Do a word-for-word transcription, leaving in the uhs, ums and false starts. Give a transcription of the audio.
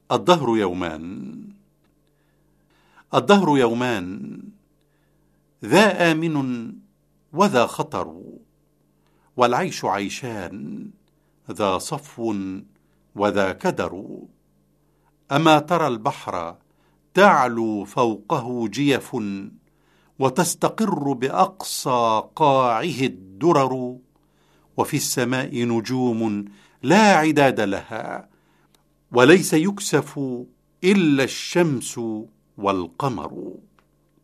الدهر يومان. الدهر يومان، ذا آمن وذا خطر، والعيش عيشان، ذا صفو وذا كدر. أما ترى البحر تعلو فوقه جيف، وتستقر بأقصى قاعه الدرر، وفي السماء نجوم لا عداد لها، وليس يكسف إلا الشمس والقمر.